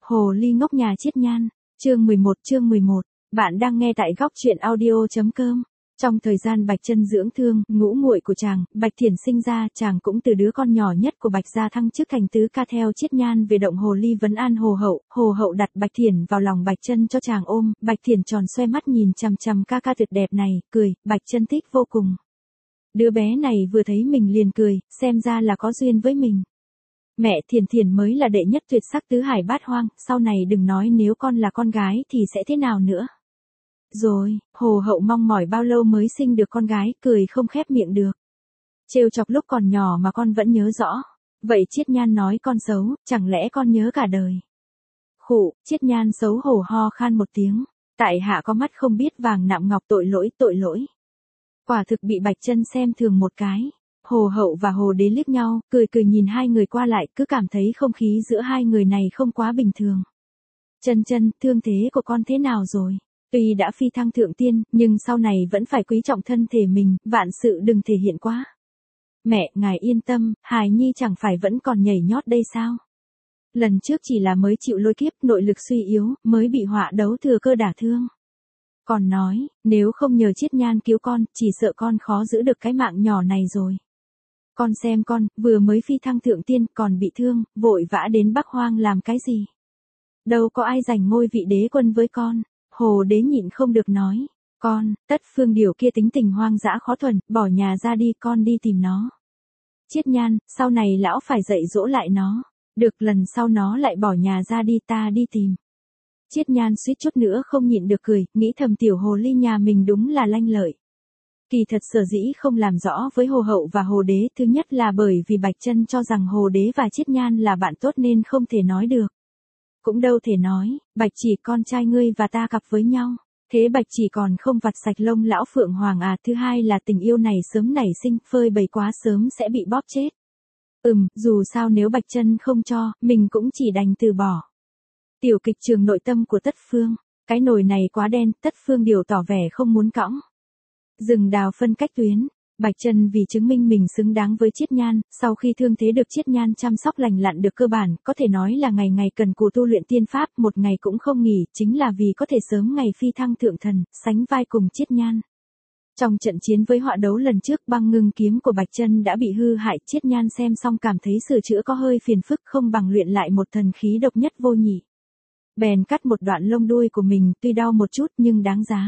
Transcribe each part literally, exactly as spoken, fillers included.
Hồ ly ngốc nhà Chiết Nhan, chương mười một chương mười một, bạn đang nghe tại góc truyện audio.com. Trong thời gian Bạch Chân dưỡng thương, ngũ muội của chàng, Bạch Thiển sinh ra, chàng cũng từ đứa con nhỏ nhất của Bạch gia thăng chức thành tứ ca theo Chiết Nhan về động hồ ly vấn an Hồ hậu, Hồ hậu đặt Bạch Thiển vào lòng Bạch Chân cho chàng ôm, Bạch Thiển tròn xoe mắt nhìn chằm chằm ca ca tuyệt đẹp này, cười, Bạch Chân thích vô cùng. Đứa bé này vừa thấy mình liền cười, xem ra là có duyên với mình. Mẹ Thiển Thiển mới là đệ nhất tuyệt sắc tứ hải bát hoang, sau này đừng nói nếu con là con gái thì sẽ thế nào nữa. Rồi, Hồ hậu mong mỏi bao lâu mới sinh được con gái, cười không khép miệng được. Trêu chọc lúc còn nhỏ mà con vẫn nhớ rõ. Vậy Chiết Nhan nói con xấu, chẳng lẽ con nhớ cả đời. Khụ, Chiết Nhan xấu hổ ho khan một tiếng. Tại hạ có mắt không biết vàng nạm ngọc, tội lỗi tội lỗi. Quả thực bị Bạch Chân xem thường một cái. Hồ hậu và Hồ đế liếc nhau, cười cười nhìn hai người qua lại, cứ cảm thấy không khí giữa hai người này không quá bình thường. Chân Chân, thương thế của con thế nào rồi? Tuy đã phi thăng thượng tiên, nhưng sau này vẫn phải quý trọng thân thể mình, vạn sự đừng thể hiện quá. Mẹ, ngài yên tâm, hài nhi chẳng phải vẫn còn nhảy nhót đây sao? Lần trước chỉ là mới chịu lôi kiếp, nội lực suy yếu, mới bị họa đấu thừa cơ đả thương. Còn nói, nếu không nhờ Chiết Nhan cứu con, chỉ sợ con khó giữ được cái mạng nhỏ này rồi. Con xem con, vừa mới phi thăng thượng tiên, còn bị thương, vội vã đến Bắc Hoang làm cái gì? Đâu có ai giành ngôi vị đế quân với con. Hồ đế nhịn không được nói, con, Tất Phương Điều kia tính tình hoang dã khó thuần, bỏ nhà ra đi, con đi tìm nó. Chiết Nhan, sau này lão phải dạy dỗ lại nó, được lần sau nó lại bỏ nhà ra đi, ta đi tìm. Chiết Nhan suýt chút nữa không nhịn được cười, nghĩ thầm tiểu hồ ly nhà mình đúng là lanh lợi. Kỳ thật sở dĩ không làm rõ với Hồ hậu và Hồ đế, thứ nhất là bởi vì Bạch Chân cho rằng Hồ đế và Chiết Nhan là bạn tốt nên không thể nói được. Cũng đâu thể nói, Bạch Chỉ con trai ngươi và ta cặp với nhau, thế Bạch Chỉ còn không vặt sạch lông lão Phượng Hoàng à. Thứ hai là tình yêu này sớm nảy sinh, phơi bày quá sớm sẽ bị bóp chết. Ừm, dù sao nếu Bạch Chân không cho, mình cũng chỉ đành từ bỏ. Tiểu kịch trường nội tâm của Tất Phương, cái nồi này quá đen, Tất Phương Điều tỏ vẻ không muốn cõng. Rừng đào phân cách tuyến. Bạch Chân vì chứng minh mình xứng đáng với Chiết Nhan, sau khi thương thế được Chiết Nhan chăm sóc lành lặn được cơ bản, có thể nói là ngày ngày cần cù tu luyện tiên pháp, một ngày cũng không nghỉ, chính là vì có thể sớm ngày phi thăng thượng thần, sánh vai cùng Chiết Nhan. Trong trận chiến với họa đấu lần trước, băng ngưng kiếm của Bạch Chân đã bị hư hại, Chiết Nhan xem xong cảm thấy sửa chữa có hơi phiền phức, không bằng luyện lại một thần khí độc nhất vô nhị. Bèn cắt một đoạn lông đuôi của mình, tuy đau một chút nhưng đáng giá.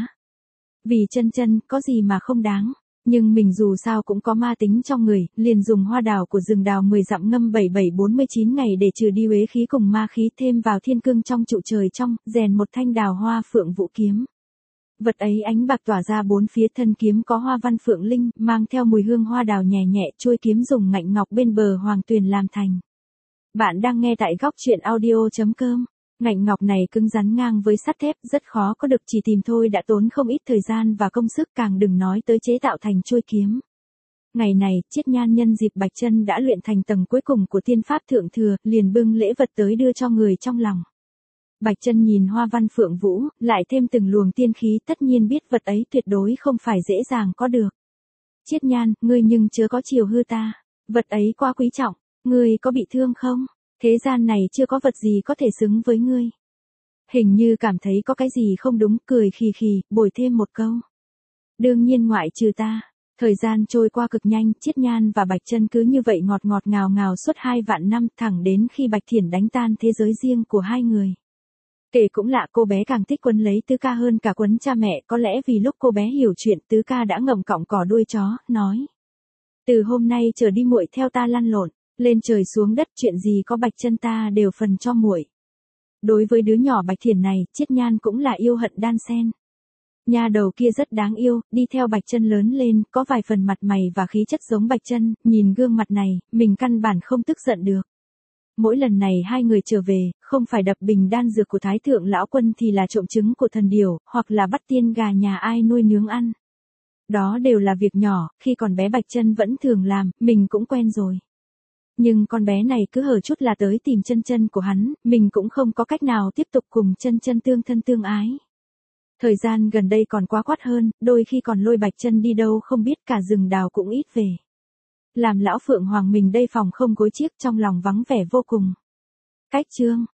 Vì Chân Chân, có gì mà không đáng. Nhưng mình dù sao cũng có ma tính trong người, liền dùng hoa đào của rừng đào mười dặm ngâm bảy bảy bốn mươi chín ngày để trừ đi uế khí cùng ma khí, thêm vào thiên cương trong trụ trời trong, rèn một thanh đào hoa phượng vũ kiếm. Vật ấy ánh bạc tỏa ra bốn phía, thân kiếm có hoa văn phượng linh, mang theo mùi hương hoa đào nhẹ nhẹ, chuôi kiếm dùng ngạnh ngọc bên bờ hoàng tuyền làm thành. Bạn đang nghe tại góc truyện audio.com. Ngạnh ngọc này cứng rắn ngang với sắt thép, rất khó có được, chỉ tìm thôi đã tốn không ít thời gian và công sức, càng đừng nói tới chế tạo thành chuôi kiếm. Ngày này, Chiết Nhan nhân dịp Bạch Chân đã luyện thành tầng cuối cùng của tiên pháp thượng thừa, liền bưng lễ vật tới đưa cho người trong lòng. Bạch Chân nhìn hoa văn phượng vũ, lại thêm từng luồng tiên khí, tất nhiên biết vật ấy tuyệt đối không phải dễ dàng có được. Chiết Nhan, ngươi nhưng chớ có chiều hư ta, vật ấy quá quý trọng, ngươi có bị thương không? Thế gian này chưa có vật gì có thể xứng với ngươi. Hình như cảm thấy có cái gì không đúng, cười khì khì, bồi thêm một câu. Đương nhiên ngoại trừ ta. Thời gian trôi qua cực nhanh, Chiết Nhan và Bạch Chân cứ như vậy ngọt ngọt ngào ngào suốt hai vạn năm, thẳng đến khi Bạch Thiển đánh tan thế giới riêng của hai người. Kể cũng lạ, cô bé càng thích quấn lấy Tứ ca hơn cả quấn cha mẹ, có lẽ vì lúc cô bé hiểu chuyện, Tứ ca đã ngậm cọng cỏ đuôi chó, nói: từ hôm nay trở đi muội theo ta lăn lộn, lên trời xuống đất, chuyện gì có Bạch Chân ta đều phần cho muội. Đối với đứa nhỏ Bạch Thiển này, Chiết Nhan cũng là yêu hận đan xen. Nha đầu kia rất đáng yêu, đi theo Bạch Chân lớn lên, có vài phần mặt mày và khí chất giống Bạch Chân, nhìn gương mặt này, mình căn bản không tức giận được. Mỗi lần này hai người trở về, không phải đập bình đan dược của Thái thượng lão quân thì là trộm trứng của thần điểu, hoặc là bắt tiên gà nhà ai nuôi nướng ăn. Đó đều là việc nhỏ, khi còn bé Bạch Chân vẫn thường làm, mình cũng quen rồi. Nhưng con bé này cứ hở chút là tới tìm Chân Chân của hắn, mình cũng không có cách nào tiếp tục cùng Chân Chân tương thân tương ái. Thời gian gần đây còn quá quát hơn, đôi khi còn lôi Bạch Chân đi đâu không biết, cả rừng đào cũng ít về. Làm lão Phượng Hoàng mình đây phòng không gối chiếc, trong lòng vắng vẻ vô cùng. Cách chương